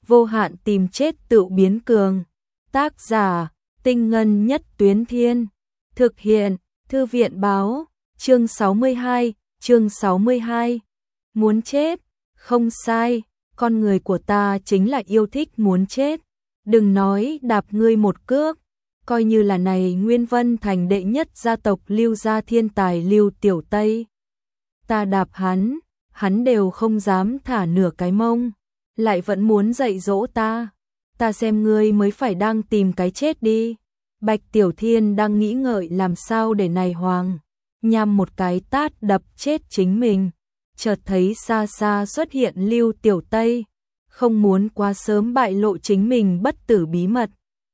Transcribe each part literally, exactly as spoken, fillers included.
vô hạn tìm chết tự biến cường. Tác giả, Tinh Ngân Nhất Tuyến Thiên. Thực hiện, Thư viện Báo. Chương sáu mươi hai, chương sáu mươi hai. Muốn chết? Không sai, con người của ta chính là yêu thích muốn chết. Đừng nói đạp ngươi một cước, coi như là này Nguyên Vân Thành đệ nhất gia tộc Lưu gia thiên tài Lưu Tiểu Tây. Ta đạp hắn, hắn đều không dám thả nửa cái mông, lại vẫn muốn dạy dỗ ta. Ta xem ngươi mới phải đang tìm cái chết đi. Bạch Tiểu Thiên đang nghĩ ngợi làm sao để này Hoàng Nham một cái tát đập chết chính mình. Chợt thấy xa xa xuất hiện Lưu Tiểu Tây, không muốn quá sớm bại lộ chính mình bất tử bí mật.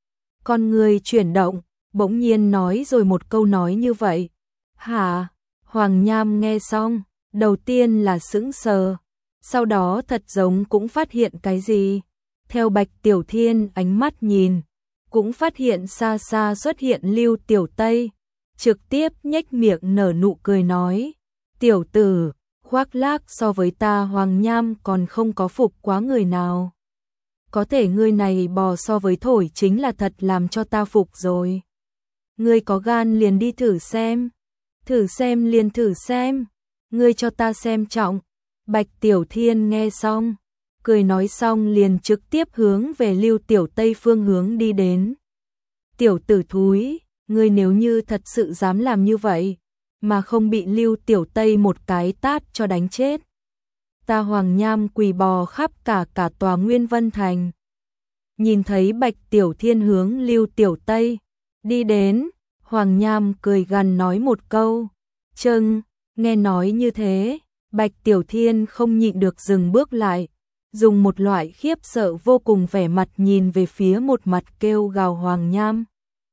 Con người chuyển động, bỗng nhiên nói rồi một câu nói như vậy. Hả? Hoàng Nham nghe xong, đầu tiên là sững sờ, sau đó thật giống cũng phát hiện cái gì. Theo Bạch Tiểu Thiên ánh mắt nhìn, cũng phát hiện xa xa xuất hiện Lưu Tiểu Tây, trực tiếp nhếch miệng nở nụ cười nói: "Tiểu tử, khoác lác so với ta Hoàng Nham còn không có phục quá người nào. Có thể ngươi này bò so với thổi chính là thật làm cho ta phục rồi. Ngươi có gan liền đi thử xem, thử xem liền thử xem, ngươi cho ta xem trọng." Bạch Tiểu Thiên nghe xong, cười nói xong liền trực tiếp hướng về Lưu Tiểu Tây phương hướng đi đến. "Tiểu tử thúi, ngươi nếu như thật sự dám làm như vậy, mà không bị Lưu Tiểu Tây một cái tát cho đánh chết, ta Hoàng Nham quỳ bò khắp cả cả tòa Nguyên Vân Thành." Nhìn thấy Bạch Tiểu Thiên hướng Lưu Tiểu Tây đi đến, Hoàng Nham cười gằn nói một câu: "Chưng." Nghe nói như thế, Bạch Tiểu Thiên không nhịn được dừng bước lại, dùng một loại khiếp sợ vô cùng vẻ mặt nhìn về phía một mặt kêu gào Hoàng Nham.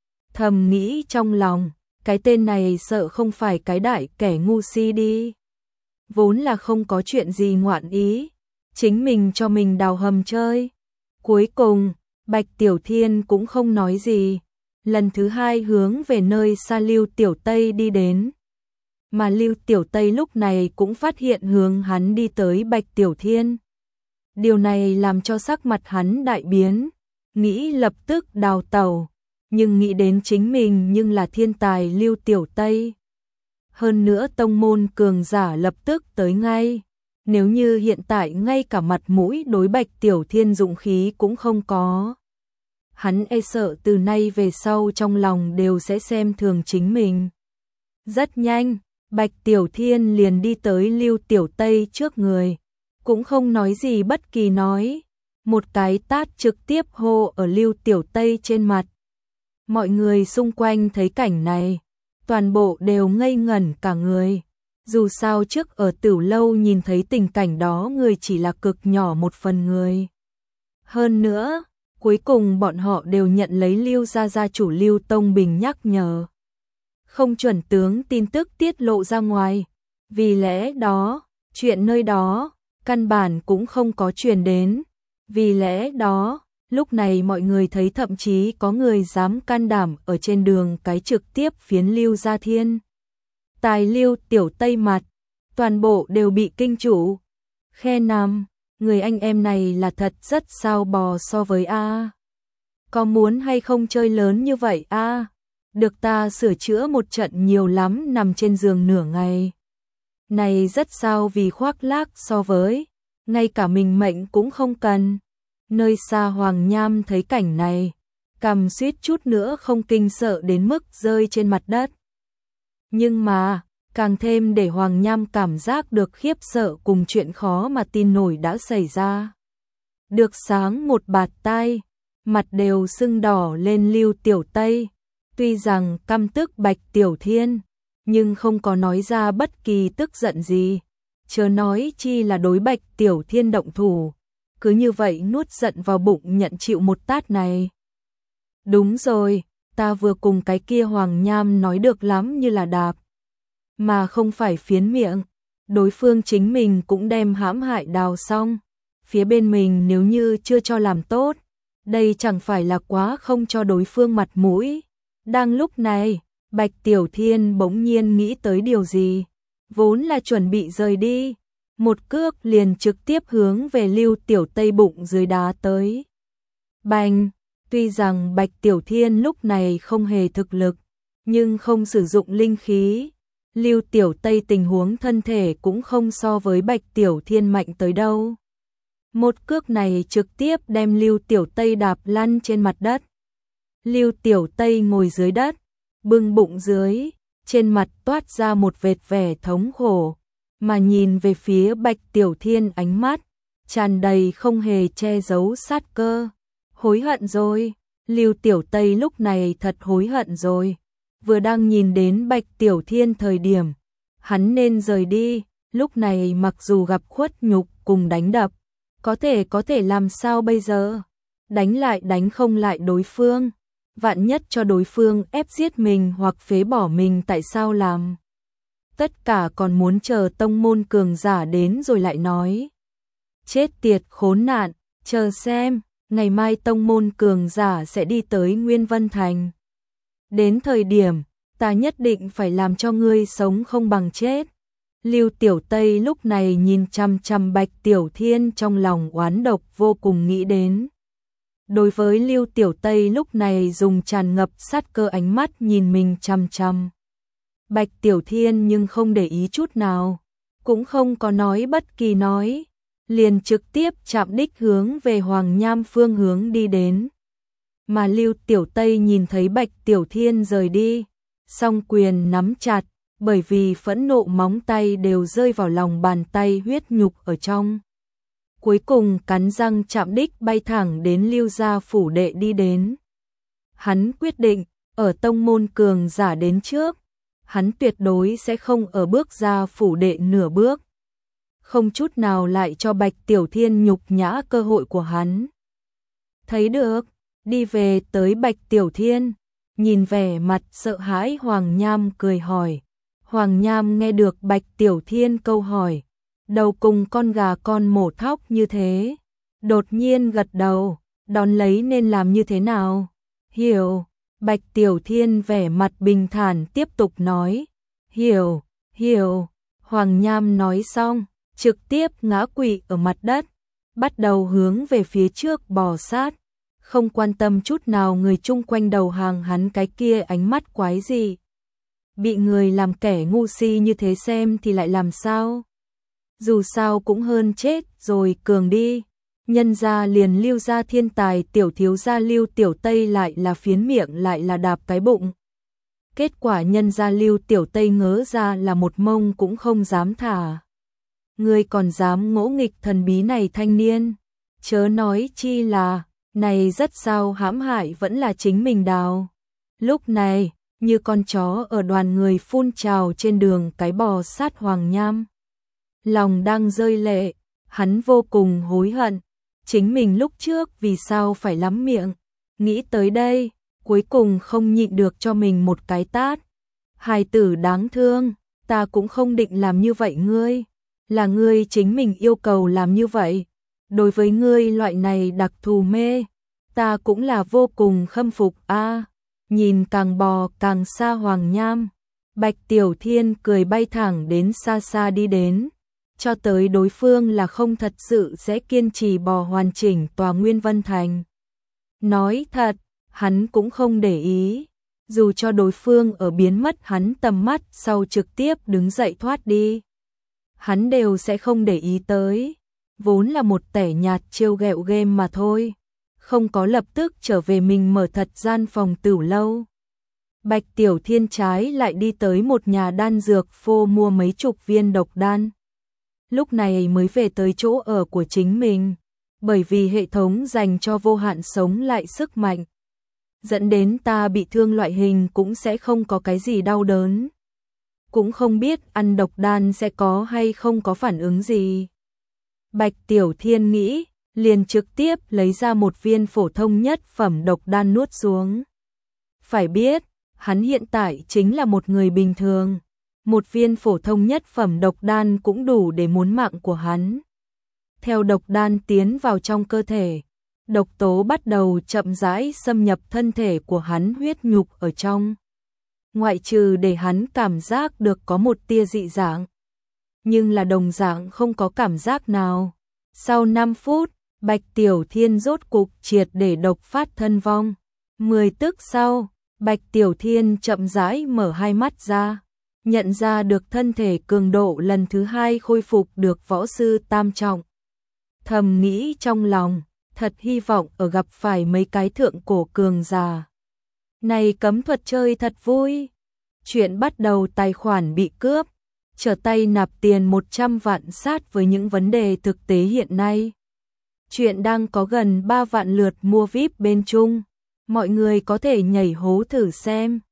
Thầm nghĩ trong lòng, cái tên này sợ không phải cái đại kẻ ngu si đi. Vốn là không có chuyện gì ngoạn ý, chính mình cho mình đào hầm chơi. Cuối cùng, Bạch Tiểu Thiên cũng không nói gì, lần thứ hai hướng về nơi xa Lưu Tiểu Tây đi đến. Mà Lưu Tiểu Tây lúc này cũng phát hiện hướng hắn đi tới Bạch Tiểu Thiên. Điều này làm cho sắc mặt hắn đại biến, nghĩ lập tức đào tẩu, nhưng nghĩ đến chính mình nhưng là thiên tài Lưu Tiểu Tây. Hơn nữa tông môn cường giả lập tức tới ngay, nếu như hiện tại ngay cả mặt mũi đối Bạch Tiểu Thiên dụng khí cũng không có, hắn e sợ từ nay về sau trong lòng đều sẽ xem thường chính mình. Rất nhanh, Bạch Tiểu Thiên liền đi tới Lưu Tiểu Tây trước người, cũng không nói gì bất kỳ nói, một cái tát trực tiếp hô ở Lưu Tiểu Tây trên mặt. Mọi người xung quanh thấy cảnh này, toàn bộ đều ngây ngẩn cả người. Dù sao trước ở Tử Lâu nhìn thấy tình cảnh đó người chỉ là cực nhỏ một phần người. Hơn nữa, cuối cùng bọn họ đều nhận lấy Lưu gia gia chủ Lưu Tông Bình nhắc nhở, không chuẩn tướng tin tức tiết lộ ra ngoài. Vì lẽ đó, chuyện nơi đó căn bản cũng không có truyền đến. Vì lẽ đó, lúc này mọi người thấy thậm chí có người dám can đảm ở trên đường cái trực tiếp phiến Lưu gia thiên tài Lưu Tiểu Tây mặt, toàn bộ đều bị kinh chủ. Khe nằm, người anh em này là thật rất sao bò so với A. Có muốn hay không chơi lớn như vậy A? Được ta sửa chữa một trận nhiều lắm nằm trên giường nửa ngày. Này rất sao vì khoác lác so với, ngay cả mình mệnh cũng không cần. Nơi xa Hoàng Nham thấy cảnh này, cằm suýt chút nữa không kinh sợ đến mức rơi trên mặt đất. Nhưng mà, càng thêm để Hoàng Nham cảm giác được khiếp sợ cùng chuyện khó mà tin nổi đã xảy ra. Được sáng một bạt tai, mặt đều sưng đỏ lên Lưu Tiểu Tây, tuy rằng căm tức Bạch Tiểu Thiên, nhưng không có nói ra bất kỳ tức giận gì, chớ nói chi là đối Bạch Tiểu Thiên động thủ, cứ như vậy nuốt giận vào bụng nhận chịu một tát này. Đúng rồi, ta vừa cùng cái kia Hoàng Nham nói được lắm như là đạp, mà không phải phiến miệng. Đối phương chính mình cũng đem hãm hại đào xong, phía bên mình nếu như chưa cho làm tốt, đây chẳng phải là quá không cho đối phương mặt mũi. Đang lúc này, Bạch Tiểu Thiên bỗng nhiên nghĩ tới điều gì, vốn là chuẩn bị rời đi, một cước liền trực tiếp hướng về Lưu Tiểu Tây bụng dưới đá tới. Bành, tuy rằng Bạch Tiểu Thiên lúc này không hề thực lực, nhưng không sử dụng linh khí, Lưu Tiểu Tây tình huống thân thể cũng không so với Bạch Tiểu Thiên mạnh tới đâu. Một cước này trực tiếp đem Lưu Tiểu Tây đạp lăn trên mặt đất. Lưu Tiểu Tây ngồi dưới đất, bưng bụng dưới, trên mặt toát ra một vệt vẻ thống khổ, mà nhìn về phía Bạch Tiểu Thiên ánh mắt tràn đầy không hề che giấu sát cơ. Hối hận rồi, Lưu Tiểu Tây lúc này thật hối hận rồi. Vừa đang nhìn đến Bạch Tiểu Thiên thời điểm, hắn nên rời đi, lúc này mặc dù gặp khuất nhục cùng đánh đập, có thể có thể làm sao bây giờ? Đánh lại đánh không lại đối phương, vạn nhất cho đối phương ép giết mình hoặc phế bỏ mình tại sao làm? Tất cả còn muốn chờ tông môn cường giả đến rồi lại nói. Chết tiệt khốn nạn, chờ xem, ngày mai tông môn cường giả sẽ đi tới Nguyên Vân Thành. Đến thời điểm, ta nhất định phải làm cho ngươi sống không bằng chết. Lưu Tiểu Tây lúc này nhìn chằm chằm Bạch Tiểu Thiên trong lòng oán độc vô cùng nghĩ đến. Đối với Lưu Tiểu Tây lúc này dùng tràn ngập sát cơ ánh mắt nhìn mình chằm chằm. Bạch Tiểu Thiên nhưng không để ý chút nào, cũng không có nói bất kỳ nói, liền trực tiếp chạm đích hướng về Hoàng Nham phương hướng đi đến. Mà Lưu Tiểu Tây nhìn thấy Bạch Tiểu Thiên rời đi, song quyền nắm chặt, bởi vì phẫn nộ móng tay đều rơi vào lòng bàn tay huyết nhục ở trong. Cuối cùng cắn răng chạm đích bay thẳng đến Lưu gia phủ đệ đi đến. Hắn quyết định, ở tông môn cường giả đến trước, hắn tuyệt đối sẽ không ở bước ra phủ đệ nửa bước. Không chút nào lại cho Bạch Tiểu Thiên nhục nhã cơ hội của hắn. Thấy được, đi về tới Bạch Tiểu Thiên, nhìn vẻ mặt sợ hãi Hoàng Nham cười hỏi. Hoàng Nham nghe được Bạch Tiểu Thiên câu hỏi, đầu cùng con gà con mổ thóc như thế, đột nhiên gật đầu, đón lấy nên làm như thế nào? Hiểu, Bạch Tiểu Thiên vẻ mặt bình thản tiếp tục nói, hiểu, hiểu. Hoàng Nham nói xong, trực tiếp ngã quỵ ở mặt đất, bắt đầu hướng về phía trước bò sát, không quan tâm chút nào người chung quanh đầu hàng hắn cái kia ánh mắt quái gì. Bị người làm kẻ ngu si như thế xem thì lại làm sao? Dù sao cũng hơn chết rồi, cường đi. Nhân gia liền Lưu gia thiên tài tiểu thiếu gia Lưu Tiểu Tây lại là phiến miệng lại là đạp cái bụng. Kết quả nhân gia Lưu Tiểu Tây ngớ ra là một mông cũng không dám thả. Ngươi còn dám ngỗ nghịch thần bí này thanh niên, chớ nói chi là, này rất sao hãm hại vẫn là chính mình đào. Lúc này, như con chó ở đoàn người phun trào trên đường cái bò sát Hoàng Nham. Lòng đang rơi lệ, hắn vô cùng hối hận, chính mình lúc trước vì sao phải lắm miệng, nghĩ tới đây, cuối cùng không nhịn được cho mình một cái tát. Hài tử đáng thương, ta cũng không định làm như vậy ngươi, là ngươi chính mình yêu cầu làm như vậy. Đối với ngươi loại này đặc thù mê, ta cũng là vô cùng khâm phục a. À, nhìn càng bò càng xa Hoàng Nham, Bạch Tiểu Thiên cười bay thẳng đến xa xa đi đến, cho tới đối phương là không thật sự sẽ kiên trì bò hoàn chỉnh tòa Nguyên Vân Thành. Nói thật, hắn cũng không để ý, dù cho đối phương ở biến mất hắn tầm mắt sau trực tiếp đứng dậy thoát đi, hắn đều sẽ không để ý tới, vốn là một tẻ nhạt trêu ghẹo game mà thôi, không có lập tức trở về mình mở thật gian phòng tửu lâu. Bạch Tiểu Thiên trái lại đi tới một nhà đan dược phô mua mấy chục viên độc đan. Lúc này mới về tới chỗ ở của chính mình, bởi vì hệ thống dành cho vô hạn sống lại sức mạnh, dẫn đến ta bị thương loại hình cũng sẽ không có cái gì đau đớn. Cũng không biết ăn độc đan sẽ có hay không có phản ứng gì. Bạch Tiểu Thiên nghĩ, liền trực tiếp lấy ra một viên phổ thông nhất phẩm độc đan nuốt xuống. Phải biết, hắn hiện tại chính là một người bình thường, một viên phổ thông nhất phẩm độc đan cũng đủ để muốn mạng của hắn. Theo độc đan tiến vào trong cơ thể, độc tố bắt đầu chậm rãi xâm nhập thân thể của hắn huyết nhục ở trong. Ngoại trừ để hắn cảm giác được có một tia dị dạng, nhưng là đồng dạng không có cảm giác nào. Sau năm phút, Bạch Tiểu Thiên rốt cục triệt để độc phát thân vong. mười tức sau, Bạch Tiểu Thiên chậm rãi mở hai mắt ra, nhận ra được thân thể cường độ lần thứ hai khôi phục được võ sư tam trọng. Thầm nghĩ trong lòng, thật hy vọng ở gặp phải mấy cái thượng cổ cường già. Này cấm thuật chơi thật vui. Chuyện bắt đầu tài khoản bị cướp, trở tay nạp tiền một trăm vạn sát với những vấn đề thực tế hiện nay. Chuyện đang có gần ba vạn lượt mua vi ai pi bên Trung, mọi người có thể nhảy hố thử xem.